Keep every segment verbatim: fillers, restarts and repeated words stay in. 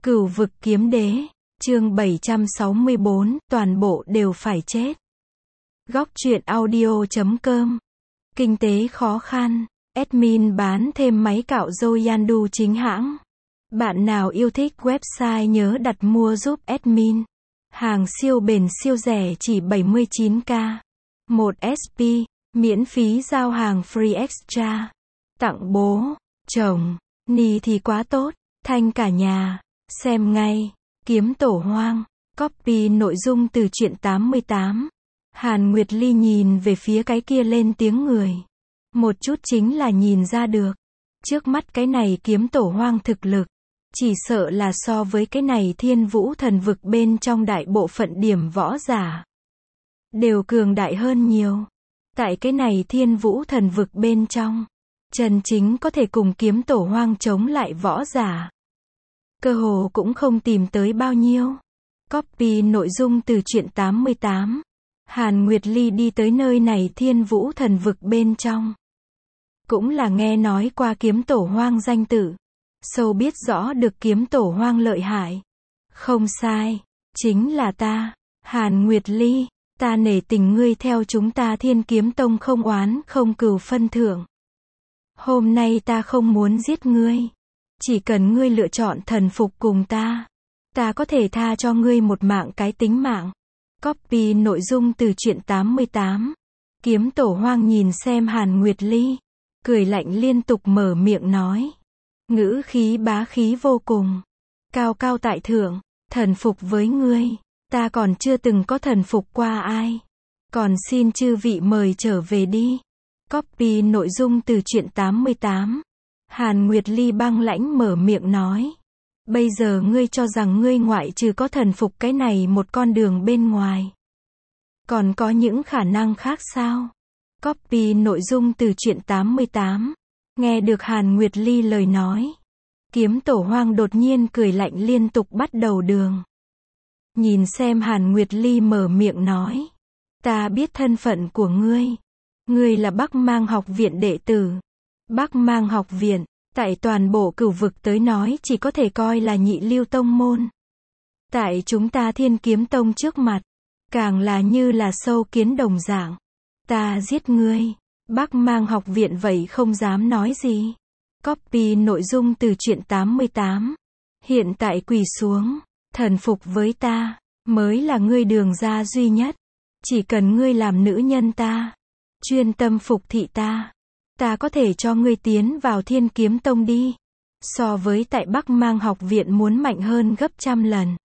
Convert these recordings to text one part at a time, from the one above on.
Cửu vực kiếm đế, chương bảy trăm sáu mươi bốn, toàn bộ đều phải chết. Góc truyện audio chấm com. Kinh tế khó khăn, admin bán thêm máy cạo râu Yandu chính hãng. Bạn nào yêu thích website nhớ đặt mua giúp admin. Hàng siêu bền siêu rẻ chỉ bảy mươi chín k. một ét pê, miễn phí giao hàng free extra. Tặng bố, chồng, ni thì quá tốt, thanh cả nhà. Xem ngay, kiếm tổ hoang, copy nội dung từ truyện tám mươi tám. Hàn Nguyệt Ly nhìn về phía cái kia lên tiếng người. Một chút chính là nhìn ra được. Trước mắt cái này kiếm tổ hoang thực lực, chỉ sợ là so với cái này thiên vũ thần vực bên trong đại bộ phận điểm võ giả. Đều cường đại hơn nhiều. Tại cái này thiên vũ thần vực bên trong, chân chính có thể cùng kiếm tổ hoang chống lại võ giả. Cơ hồ cũng không tìm tới bao nhiêu. Copy nội dung từ truyện tám mươi tám. Hàn Nguyệt Ly đi tới nơi này thiên vũ thần vực bên trong. Cũng là nghe nói qua kiếm tổ hoang danh tự. Sâu biết rõ được kiếm tổ hoang lợi hại. Không sai, chính là ta, Hàn Nguyệt Ly. Ta nể tình ngươi theo chúng ta Thiên Kiếm Tông không oán không cừu phân thượng. Hôm nay ta không muốn giết ngươi. Chỉ cần ngươi lựa chọn thần phục cùng ta, ta có thể tha cho ngươi một mạng cái tính mạng. Copy nội dung từ truyện tám mươi tám. Kiếm tổ hoang nhìn xem Hàn Nguyệt Ly, cười lạnh liên tục mở miệng nói. Ngữ khí bá khí vô cùng. Cao cao tại thượng, thần phục với ngươi. Ta còn chưa từng có thần phục qua ai. Còn xin chư vị mời trở về đi. Copy nội dung từ truyện tám mươi tám. Hàn Nguyệt Ly băng lãnh mở miệng nói. Bây giờ ngươi cho rằng ngươi ngoại trừ có thần phục cái này một con đường bên ngoài, còn có những khả năng khác sao? Copy nội dung từ truyện tám mươi tám. Nghe được Hàn Nguyệt Ly lời nói, kiếm tổ hoang đột nhiên cười lạnh liên tục bắt đầu đường. Nhìn xem Hàn Nguyệt Ly mở miệng nói. Ta biết thân phận của ngươi. Ngươi là Bắc Mang học viện đệ tử. Bắc Mang học viện, tại toàn bộ cửu vực tới nói chỉ có thể coi là nhị lưu tông môn. Tại chúng ta Thiên Kiếm Tông trước mặt, càng là như là sâu kiến đồng dạng. Ta giết ngươi. Bắc Mang học viện vậy không dám nói gì. Copy nội dung từ truyện tám mươi tám. Hiện tại quỳ xuống, thần phục với ta, mới là ngươi đường ra duy nhất. Chỉ cần ngươi làm nữ nhân ta, chuyên tâm phục thị ta, ta có thể cho ngươi tiến vào Thiên Kiếm Tông đi. So với tại Bắc Mang học viện muốn mạnh hơn gấp trăm lần.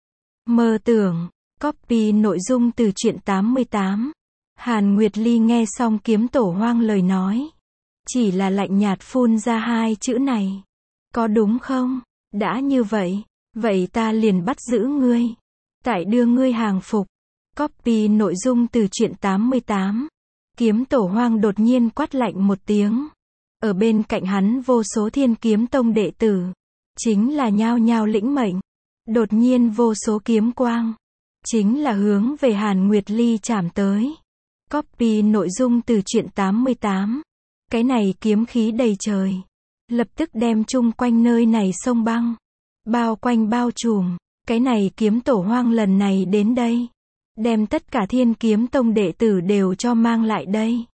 Mơ tưởng. Copy nội dung từ truyện tám mươi tám. Hàn Nguyệt Ly nghe xong kiếm tổ hoang lời nói, chỉ là lạnh nhạt phun ra hai chữ này. Có đúng không? Đã như vậy, vậy ta liền bắt giữ ngươi. Tại đưa ngươi hàng phục. Copy nội dung từ truyện tám mươi tám. Kiếm tổ hoang đột nhiên quát lạnh một tiếng. Ở bên cạnh hắn vô số Thiên Kiếm Tông đệ tử, chính là nhao nhao lĩnh mệnh. Đột nhiên vô số kiếm quang, chính là hướng về Hàn Nguyệt Ly chạm tới. Copy nội dung từ truyện tám mươi tám. Cái này kiếm khí đầy trời, lập tức đem chung quanh nơi này sông băng, bao quanh bao trùm. Cái này kiếm tổ hoang lần này đến đây, đem tất cả Thiên Kiếm Tông đệ tử đều cho mang lại đây.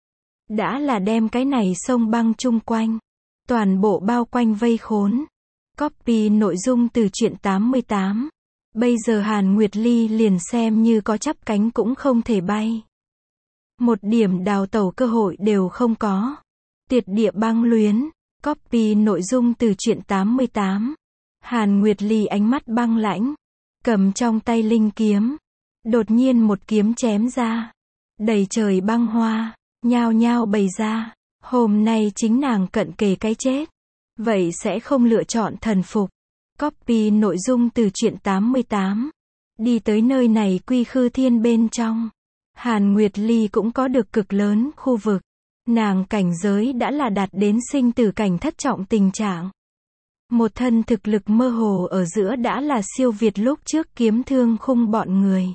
Đã là đem cái này sông băng chung quanh, toàn bộ bao quanh vây khốn. Copy nội dung từ truyện tám mươi tám. Bây giờ Hàn Nguyệt Ly liền xem như có chắp cánh cũng không thể bay. Một điểm đào tẩu cơ hội đều không có. Tuyệt địa băng luyến. Copy nội dung từ truyện tám mươi tám. Hàn Nguyệt Ly ánh mắt băng lãnh, cầm trong tay linh kiếm, đột nhiên một kiếm chém ra. Đầy trời băng hoa, nhao nhao bày ra. Hôm nay chính nàng cận kề cái chết, vậy sẽ không lựa chọn thần phục. Copy nội dung từ truyện tám mươi tám. Đi tới nơi này Quy Khư Thiên bên trong, Hàn Nguyệt Ly cũng có được cực lớn khu vực. Nàng cảnh giới đã là đạt đến sinh tử cảnh thất trọng tình trạng. Một thân thực lực mơ hồ ở giữa đã là siêu việt lúc trước kiếm thương khung bọn người.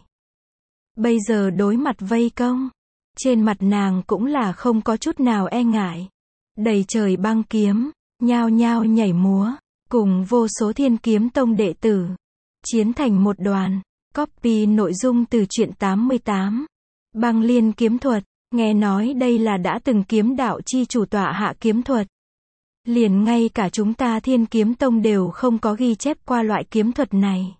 Bây giờ đối mặt vây công, trên mặt nàng cũng là không có chút nào e ngại. Đầy trời băng kiếm, nhao nhao nhảy múa. cùng vô số Thiên Kiếm Tông đệ tử, chiến thành một đoàn. Copy nội dung từ truyện tám mươi tám. Băng Liên kiếm thuật, nghe nói đây là đã từng kiếm đạo chi chủ tọa hạ kiếm thuật. Liền ngay cả chúng ta Thiên Kiếm Tông đều không có ghi chép qua loại kiếm thuật này.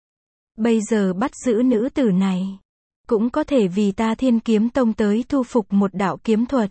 Bây giờ bắt giữ nữ tử này, cũng có thể vì ta Thiên Kiếm Tông tới thu phục một đạo kiếm thuật.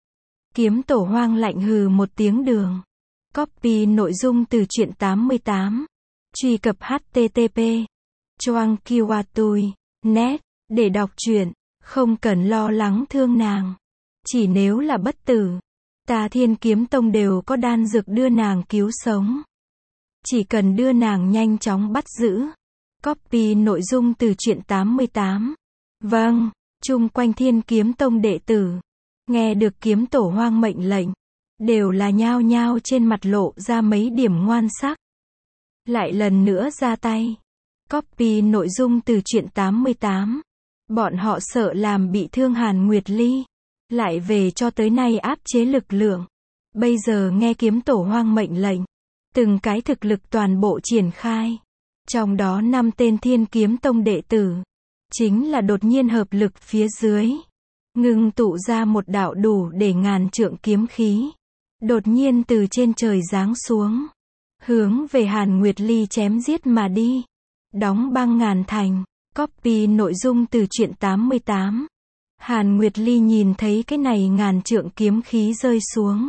Kiếm Tổ Hoang lạnh hừ một tiếng đường. Copy nội dung từ truyện tám mươi tám. Truy cập H T T P Choang Kiwatui net để đọc truyện, không cần lo lắng thương nàng. Chỉ nếu là bất tử, ta Thiên Kiếm Tông đều có đan dược đưa nàng cứu sống. Chỉ cần đưa nàng nhanh chóng bắt giữ. Copy nội dung từ truyện tám mươi tám. Vâng, chung quanh Thiên Kiếm Tông đệ tử, nghe được Kiếm Tổ Hoang mệnh lệnh, đều là nhao nhao trên mặt lộ ra mấy điểm ngoan sắc. Lại lần nữa ra tay. Copy nội dung từ truyện tám mươi tám. Bọn họ sợ làm bị thương Hàn Nguyệt Ly, lại về cho tới nay áp chế lực lượng. Bây giờ nghe Kiếm Tổ Hoang mệnh lệnh, từng cái thực lực toàn bộ triển khai. Trong đó năm tên Thiên Kiếm Tông đệ tử, chính là đột nhiên hợp lực phía dưới, ngưng tụ ra một đạo đủ để ngàn trượng kiếm khí. Đột nhiên từ trên trời giáng xuống, hướng về Hàn Nguyệt Ly chém giết mà đi. Đóng băng ngàn thành. Copy nội dung từ truyện tám mươi tám. Hàn Nguyệt Ly nhìn thấy cái này ngàn trượng kiếm khí rơi xuống,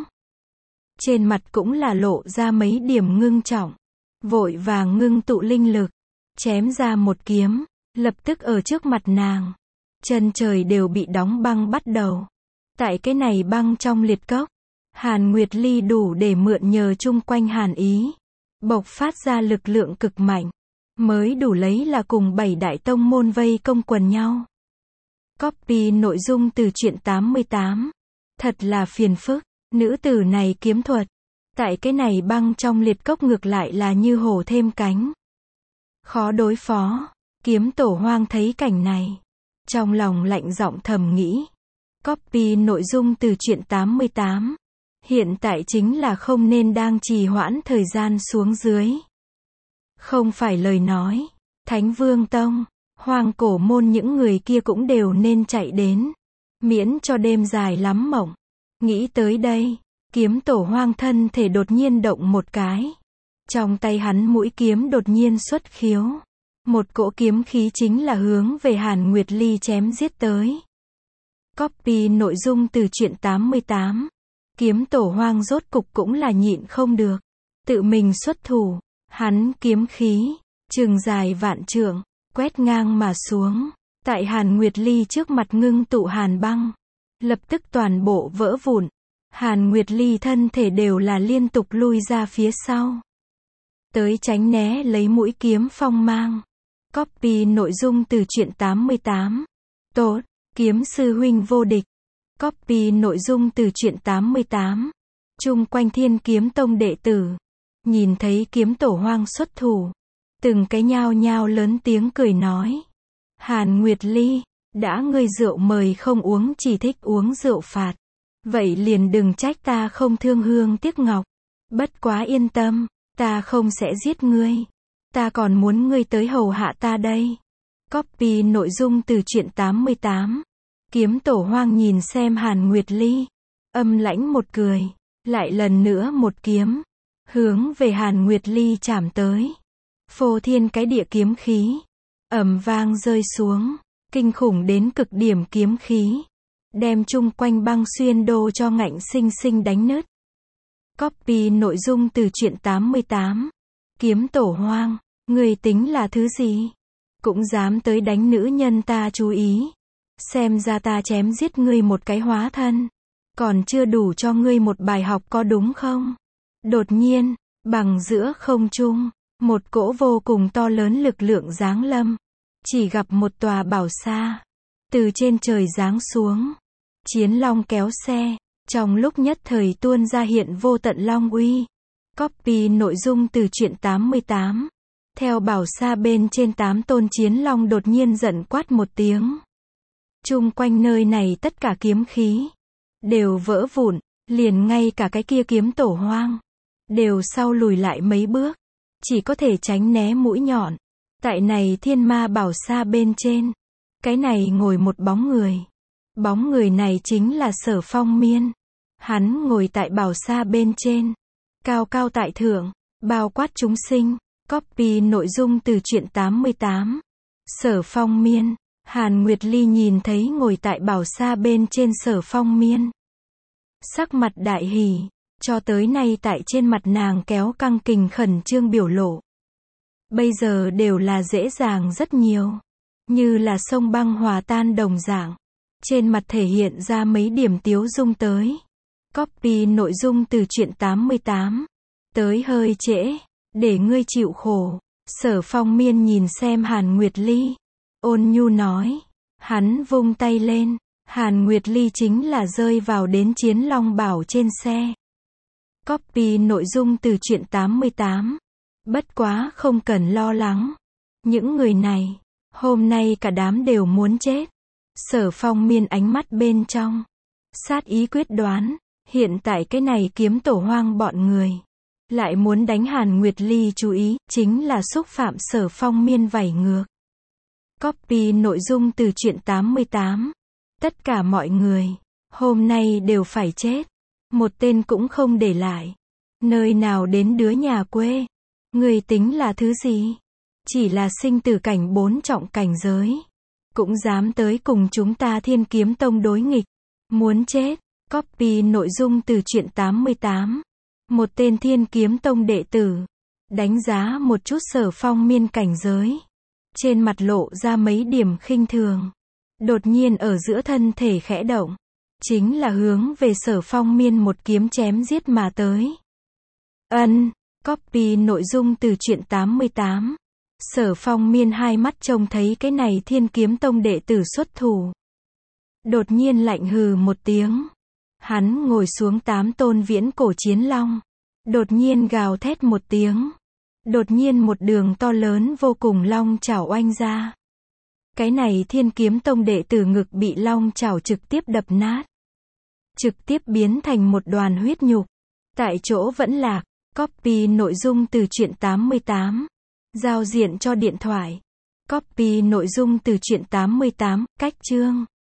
trên mặt cũng là lộ ra mấy điểm ngưng trọng. Vội vàng ngưng tụ linh lực, chém ra một kiếm, lập tức ở trước mặt nàng. Chân trời đều bị đóng băng bắt đầu. Tại cái này băng trong liệt cốc, Hàn Nguyệt Ly đủ để mượn nhờ chung quanh hàn ý, bộc phát ra lực lượng cực mạnh, mới đủ lấy là cùng bảy đại tông môn vây công quần nhau. Copy nội dung từ truyện tám mươi tám. Thật là phiền phức, nữ tử này kiếm thuật, tại cái này băng trong liệt cốc ngược lại là như hổ thêm cánh. Khó đối phó. Kiếm Tổ Hoang thấy cảnh này, trong lòng lạnh giọng thầm nghĩ. Copy nội dung từ truyện tám mươi tám. Hiện tại chính là không nên đang trì hoãn thời gian xuống dưới. Không phải lời nói, Thánh Vương Tông, Hoang Cổ Môn những người kia cũng đều nên chạy đến, miễn cho đêm dài lắm mộng. Nghĩ tới đây, Kiếm Tổ Hoang thân thể đột nhiên động một cái. Trong tay hắn mũi kiếm đột nhiên xuất khiếu. Một cỗ kiếm khí chính là hướng về Hàn Nguyệt Ly chém giết tới. Copy nội dung từ truyện tám mươi tám. Kiếm Tổ Hoang rốt cục cũng là nhịn không được, tự mình xuất thủ. Hắn kiếm khí, trường dài vạn trượng, quét ngang mà xuống. Tại Hàn Nguyệt Ly trước mặt ngưng tụ hàn băng, lập tức toàn bộ vỡ vụn. Hàn Nguyệt Ly thân thể đều là liên tục lui ra phía sau, tới tránh né lấy mũi kiếm phong mang. Copy nội dung từ truyện tám mươi tám. Tốt, kiếm sư huynh vô địch. Copy nội dung từ truyện tám mươi tám. Chung quanh Thiên Kiếm Tông đệ tử, nhìn thấy Kiếm Tổ Hoang xuất thủ, từng cái nhao nhao lớn tiếng cười nói. Hàn Nguyệt Ly, đã ngươi rượu mời không uống chỉ thích uống rượu phạt. Vậy liền đừng trách ta không thương hương tiếc ngọc. Bất quá yên tâm, ta không sẽ giết ngươi. Ta còn muốn ngươi tới hầu hạ ta đây. Copy nội dung từ truyện tám mươi tám. Kiếm Tổ Hoang nhìn xem Hàn Nguyệt Ly, âm lãnh một cười, lại lần nữa một kiếm, hướng về Hàn Nguyệt Ly chạm tới. Phô thiên cái địa kiếm khí, ầm vang rơi xuống, kinh khủng đến cực điểm kiếm khí, đem chung quanh băng xuyên đô cho ngạnh sinh sinh đánh nứt. Copy nội dung từ truyện tám mươi tám. Kiếm Tổ Hoang, ngươi tính là thứ gì? Cũng dám tới đánh nữ nhân ta chú ý. Xem ra ta chém giết ngươi một cái hóa thân, còn chưa đủ cho ngươi một bài học có đúng không? Đột nhiên, bằng giữa không trung, một cỗ vô cùng to lớn lực lượng giáng lâm. Chỉ gặp một tòa bảo sa, từ trên trời giáng xuống. Chiến long kéo xe, trong lúc nhất thời tuôn ra hiện vô tận long uy. Copy nội dung từ truyện tám mươi tám. Theo bảo sa bên trên tám tôn chiến long đột nhiên giận quát một tiếng. Chung quanh nơi này tất cả kiếm khí đều vỡ vụn, liền ngay cả cái kia Kiếm Tổ Hoang đều sau lùi lại mấy bước, chỉ có thể tránh né mũi nhọn. Tại này thiên ma bảo sa bên trên, cái này ngồi một bóng người. Bóng người này chính là Sở Phong Miên. Hắn ngồi tại bảo sa bên trên, cao cao tại thượng, bao quát chúng sinh. Copy nội dung từ truyện tám mươi tám. Sở Phong Miên. Hàn Nguyệt Ly nhìn thấy ngồi tại bảo sa bên trên Sở Phong Miên, sắc mặt đại hỉ, cho tới nay tại trên mặt nàng kéo căng kình khẩn trương biểu lộ, bây giờ đều là dễ dàng rất nhiều, như là sông băng hòa tan đồng dạng, trên mặt thể hiện ra mấy điểm tiếu dung tới. Copy nội dung từ truyện tám mươi tám. Tới hơi trễ, để ngươi chịu khổ. Sở Phong Miên nhìn xem Hàn Nguyệt Ly, ôn nhu nói. Hắn vung tay lên, Hàn Nguyệt Ly chính là rơi vào đến Chiến Long Bảo trên xe. Copy nội dung từ truyện tám mươi tám. Bất quá không cần lo lắng. Những người này, hôm nay cả đám đều muốn chết. Sở Phong Miên ánh mắt bên trong, sát ý quyết đoán, hiện tại cái này kiếm tổ hoang bọn người, lại muốn đánh Hàn Nguyệt Ly chú ý, chính là xúc phạm Sở Phong Miên vảy ngược. Copy nội dung từ truyện tám mươi tám. Tất cả mọi người, hôm nay đều phải chết. Một tên cũng không để lại. Nơi nào đến đứa nhà quê. Người tính là thứ gì? Chỉ là sinh tử cảnh bốn trọng cảnh giới, cũng dám tới cùng chúng ta Thiên Kiếm Tông đối nghịch. Muốn chết. Copy nội dung từ truyện tám mươi tám. Một tên Thiên Kiếm Tông đệ tử, đánh giá một chút Sở Phong Miên cảnh giới, trên mặt lộ ra mấy điểm khinh thường. Đột nhiên ở giữa thân thể khẽ động, chính là hướng về Sở Phong Miên một kiếm chém giết mà tới. Ân, copy nội dung từ truyện tám mươi tám. Sở Phong Miên hai mắt trông thấy cái này Thiên Kiếm Tông đệ tử xuất thủ, đột nhiên lạnh hừ một tiếng. Hắn ngồi xuống tám tôn viễn cổ chiến long, đột nhiên gào thét một tiếng. Đột nhiên một đường to lớn vô cùng long chảo oanh ra. Cái này Thiên Kiếm Tông đệ tử ngực bị long chảo trực tiếp đập nát, trực tiếp biến thành một đoàn huyết nhục, tại chỗ vẫn lạc. Copy nội dung từ truyện tám mươi tám. Giao diện cho điện thoại. Copy nội dung từ truyện tám mươi tám. Cách chương.